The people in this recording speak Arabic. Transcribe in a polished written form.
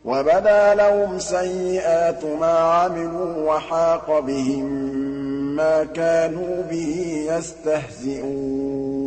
وَبَدَا لَهُمْ سَيِّئَاتُ مَا عَمِلُوا وَحَاقَ بِهِم مَّا كَانُوا بِهِ يَسْتَهْزِئُونَ